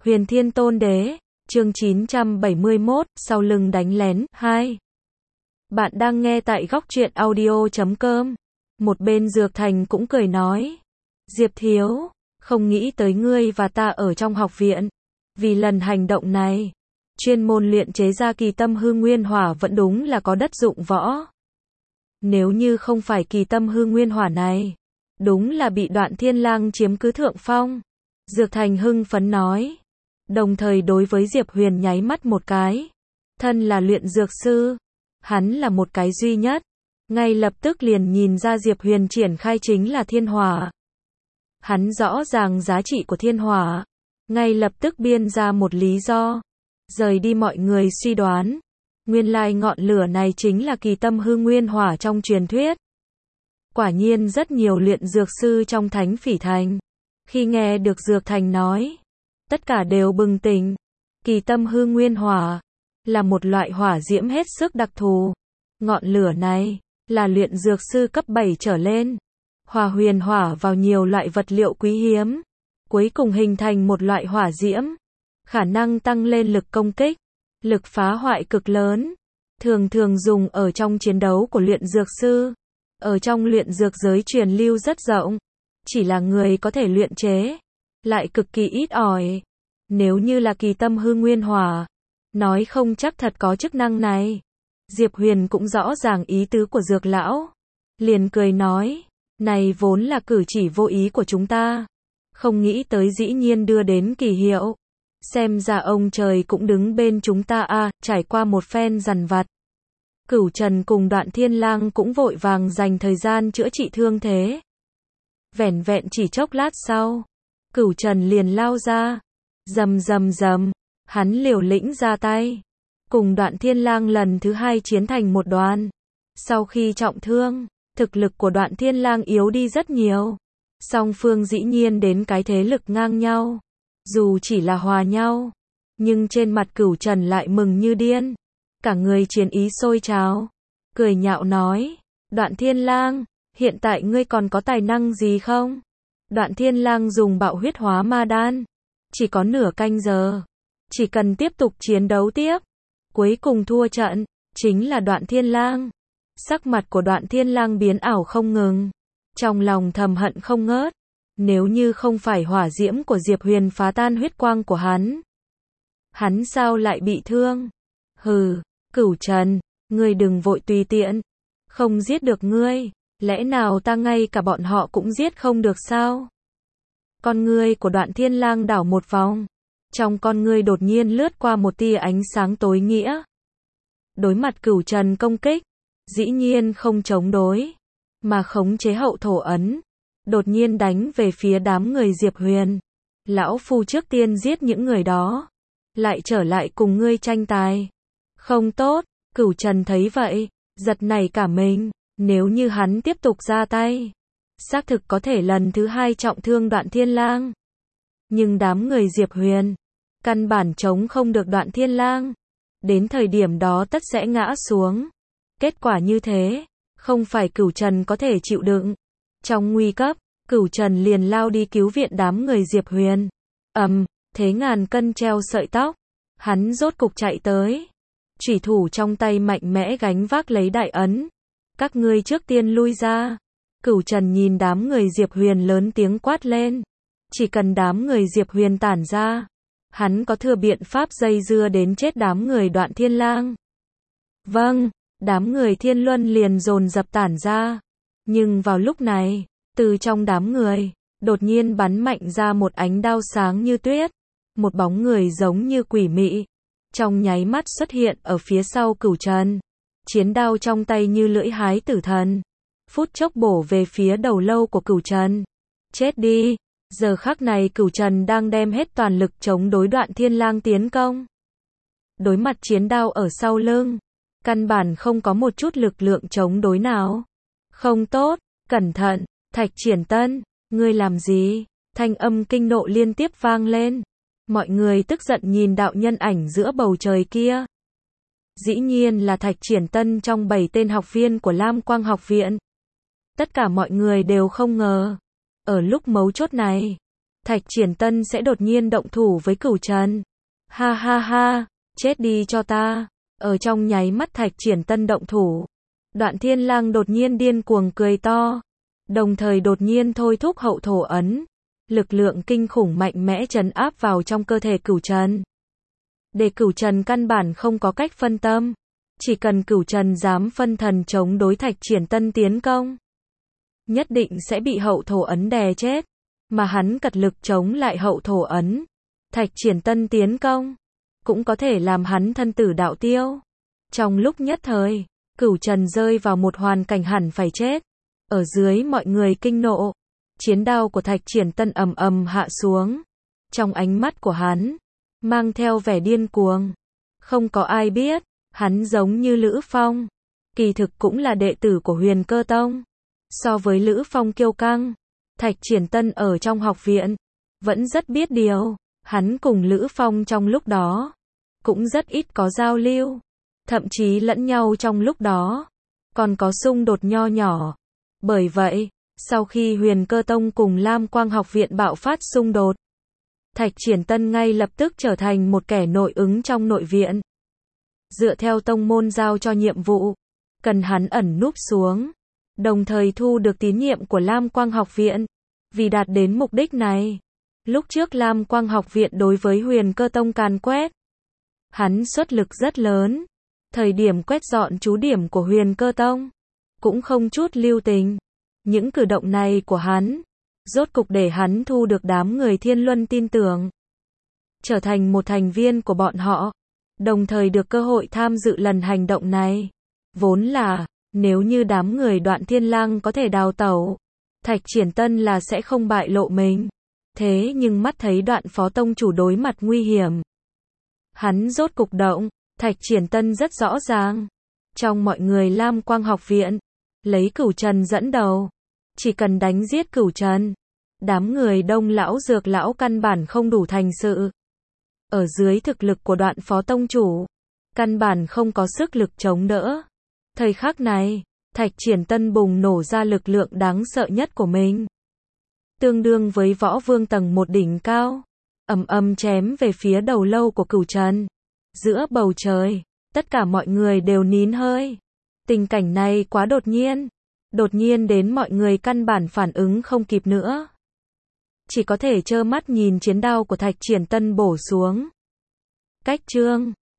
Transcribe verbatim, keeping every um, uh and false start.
Huyền Thiên Tôn Đế, chương chín trăm bảy mươi mốt, sau lưng đánh lén, hai. Bạn đang nghe tại góc truyện audio chấm com. Một bên Dược Thành cũng cười nói. Diệp Thiếu, không nghĩ tới ngươi và ta ở trong học viện. Vì lần hành động này, chuyên môn luyện chế ra kỳ tâm hư nguyên hỏa vẫn đúng là có đất dụng võ. Nếu như không phải kỳ tâm hư nguyên hỏa này, đúng là bị Đoạn Thiên Lang chiếm cứ thượng phong. Dược Thành hưng phấn nói. Đồng thời đối với Diệp Huyền nháy mắt một cái. Thân là luyện dược sư, hắn là một cái duy nhất. Ngay lập tức liền nhìn ra Diệp Huyền triển khai chính là thiên hỏa. Hắn rõ ràng giá trị của thiên hỏa. Ngay lập tức biên ra một lý do. Rời đi mọi người suy đoán. Nguyên lai ngọn lửa này chính là kỳ tâm hư nguyên hỏa trong truyền thuyết. Quả nhiên rất nhiều luyện dược sư trong Thánh Phỉ Thành. Khi nghe được Dược Thành nói, tất cả đều bừng tỉnh. Kỳ tâm hư nguyên hỏa là một loại hỏa diễm hết sức đặc thù. Ngọn lửa này là luyện dược sư cấp bảy trở lên, hòa huyền hỏa vào nhiều loại vật liệu quý hiếm, cuối cùng hình thành một loại hỏa diễm, khả năng tăng lên lực công kích, lực phá hoại cực lớn, thường thường dùng ở trong chiến đấu của luyện dược sư. Ở trong luyện dược giới truyền lưu rất rộng, chỉ là người có thể luyện chế lại cực kỳ ít ỏi. Nếu như là kỳ tâm hư nguyên hỏa, nói không chắc thật có chức năng này. Diệp Huyền cũng rõ ràng ý tứ của Dược lão, liền cười nói, này vốn là cử chỉ vô ý của chúng ta, không nghĩ tới dĩ nhiên đưa đến kỳ hiệu. Xem ra ông trời cũng đứng bên chúng ta a. À, trải qua một phen dằn vặt, Cửu Trần cùng Đoạn Thiên Lang cũng vội vàng dành thời gian chữa trị thương thế. Vẻn vẹn chỉ chốc lát sau, Cửu Trần liền lao ra, rầm rầm rầm, hắn liều lĩnh ra tay, cùng Đoạn Thiên Lang lần thứ hai chiến thành một đoàn. Sau khi trọng thương, thực lực của Đoạn Thiên Lang yếu đi rất nhiều. Song phương dĩ nhiên đến cái thế lực ngang nhau, dù chỉ là hòa nhau, nhưng trên mặt Cửu Trần lại mừng như điên, cả người chiến ý sôi trào, cười nhạo nói, Đoạn Thiên Lang, hiện tại ngươi còn có tài năng gì không? Đoạn Thiên Lang dùng bạo huyết hóa ma đan, chỉ có nửa canh giờ, chỉ cần tiếp tục chiến đấu tiếp, cuối cùng thua trận, chính là Đoạn Thiên Lang. Sắc mặt của Đoạn Thiên Lang biến ảo không ngừng, trong lòng thầm hận không ngớt, nếu như không phải hỏa diễm của Diệp Huyền phá tan huyết quang của hắn, hắn sao lại bị thương? Hừ, Cửu Trần, ngươi đừng vội tùy tiện, không giết được ngươi, lẽ nào ta ngay cả bọn họ cũng giết không được sao? Con ngươi của Đoạn Thiên Lang đảo một vòng, trong con ngươi đột nhiên lướt qua một tia ánh sáng tối nghĩa. Đối mặt Cửu Trần công kích, dĩ nhiên không chống đối, mà khống chế hậu thổ ấn, đột nhiên đánh về phía đám người Diệp Huyền. Lão phu trước tiên giết những người đó, lại trở lại cùng ngươi tranh tài. Không tốt, Cửu Trần thấy vậy, giật nảy cả mình, nếu như hắn tiếp tục ra tay, xác thực có thể lần thứ hai trọng thương Đoạn Thiên Lang. Nhưng đám người Diệp Huyền, căn bản chống không được Đoạn Thiên Lang. Đến thời điểm đó tất sẽ ngã xuống. Kết quả như thế, không phải Cửu Trần có thể chịu đựng. Trong nguy cấp, Cửu Trần liền lao đi cứu viện đám người Diệp Huyền. Ầm, um, thế ngàn cân treo sợi tóc, hắn rốt cục chạy tới. Chủy thủ trong tay mạnh mẽ gánh vác lấy đại ấn. Các ngươi trước tiên lui ra. Cửu Trần nhìn đám người Diệp Huyền lớn tiếng quát lên. Chỉ cần đám người Diệp Huyền tản ra, hắn có thừa biện pháp dây dưa đến chết đám người Đoạn Thiên Lang. Vâng, đám người Thiên Luân liền dồn dập tản ra. Nhưng vào lúc này, từ trong đám người, đột nhiên bắn mạnh ra một ánh đao sáng như tuyết. Một bóng người giống như quỷ mị, trong nháy mắt xuất hiện ở phía sau Cửu Trần. Chiến đao trong tay như lưỡi hái tử thần, phút chốc bổ về phía đầu lâu của Cửu Trần. Chết đi! Giờ khắc này Cửu Trần đang đem hết toàn lực chống đối Đoạn Thiên Lang tiến công. Đối mặt chiến đao ở sau lưng, căn bản không có một chút lực lượng chống đối nào. Không tốt, cẩn thận, Thạch Triển Tân, ngươi làm gì? Thanh âm kinh nộ liên tiếp vang lên. Mọi người tức giận nhìn đạo nhân ảnh giữa bầu trời kia. Dĩ nhiên là Thạch Triển Tân trong bảy tên học viên của Lam Quang học viện. Tất cả mọi người đều không ngờ, ở lúc mấu chốt này, Thạch Triển Tân sẽ đột nhiên động thủ với Cửu Trần. Ha ha ha, chết đi cho ta. Ở trong nháy mắt Thạch Triển Tân động thủ, Đoạn Thiên Lang đột nhiên điên cuồng cười to, đồng thời đột nhiên thôi thúc hậu thổ ấn, lực lượng kinh khủng mạnh mẽ trấn áp vào trong cơ thể Cửu Trần. Để Cửu Trần căn bản không có cách phân tâm, chỉ cần Cửu Trần dám phân thần chống đối Thạch Triển Tân tiến công, nhất định sẽ bị hậu thổ ấn đè chết, mà hắn cật lực chống lại hậu thổ ấn, Thạch Triển Tân tiến công, cũng có thể làm hắn thân tử đạo tiêu. Trong lúc nhất thời, Cửu Trần rơi vào một hoàn cảnh hẳn phải chết. Ở dưới mọi người kinh nộ, chiến đao của Thạch Triển Tân ầm ầm hạ xuống. Trong ánh mắt của hắn, mang theo vẻ điên cuồng. Không có ai biết, hắn giống như Lữ Phong, kỳ thực cũng là đệ tử của Huyền Cơ Tông. So với Lữ Phong kiêu căng, Thạch Triển Tân ở trong học viện, vẫn rất biết điều. Hắn cùng Lữ Phong trong lúc đó, cũng rất ít có giao lưu. Thậm chí lẫn nhau trong lúc đó, còn có xung đột nho nhỏ. Bởi vậy, sau khi Huyền Cơ Tông cùng Lam Quang học viện bạo phát xung đột, Thạch Triển Tân ngay lập tức trở thành một kẻ nội ứng trong nội viện. Dựa theo tông môn giao cho nhiệm vụ, cần hắn ẩn núp xuống, đồng thời thu được tín nhiệm của Lam Quang học viện. Vì đạt đến mục đích này, lúc trước Lam Quang học viện đối với Huyền Cơ Tông càn quét, hắn xuất lực rất lớn. Thời điểm quét dọn trú điểm của Huyền Cơ Tông, cũng không chút lưu tình. Những cử động này của hắn, rốt cục để hắn thu được đám người Thiên Luân tin tưởng, trở thành một thành viên của bọn họ, đồng thời được cơ hội tham dự lần hành động này. Vốn là, nếu như đám người Đoạn Thiên Lang có thể đào tẩu, Thạch Triển Tân là sẽ không bại lộ mình. Thế nhưng mắt thấy Đoạn phó tông chủ đối mặt nguy hiểm, hắn rốt cục động. Thạch Triển Tân rất rõ ràng, trong mọi người Lam Quang học viện, lấy Cửu Trần dẫn đầu, chỉ cần đánh giết Cửu Trần, đám người Đông lão Dược lão căn bản không đủ thành sự. Ở dưới thực lực của Đoạn phó tông chủ, căn bản không có sức lực chống đỡ. Thời khắc này, Thạch Triển Tân bùng nổ ra lực lượng đáng sợ nhất của mình, tương đương với võ vương tầng một đỉnh cao, ầm ầm chém về phía đầu lâu của Cửu Trần. Giữa bầu trời, tất cả mọi người đều nín hơi. Tình cảnh này quá đột nhiên, đột nhiên đến mọi người căn bản phản ứng không kịp nữa, chỉ có thể trơ mắt nhìn chiến đao của Thạch Triển Tân bổ xuống. Cách chương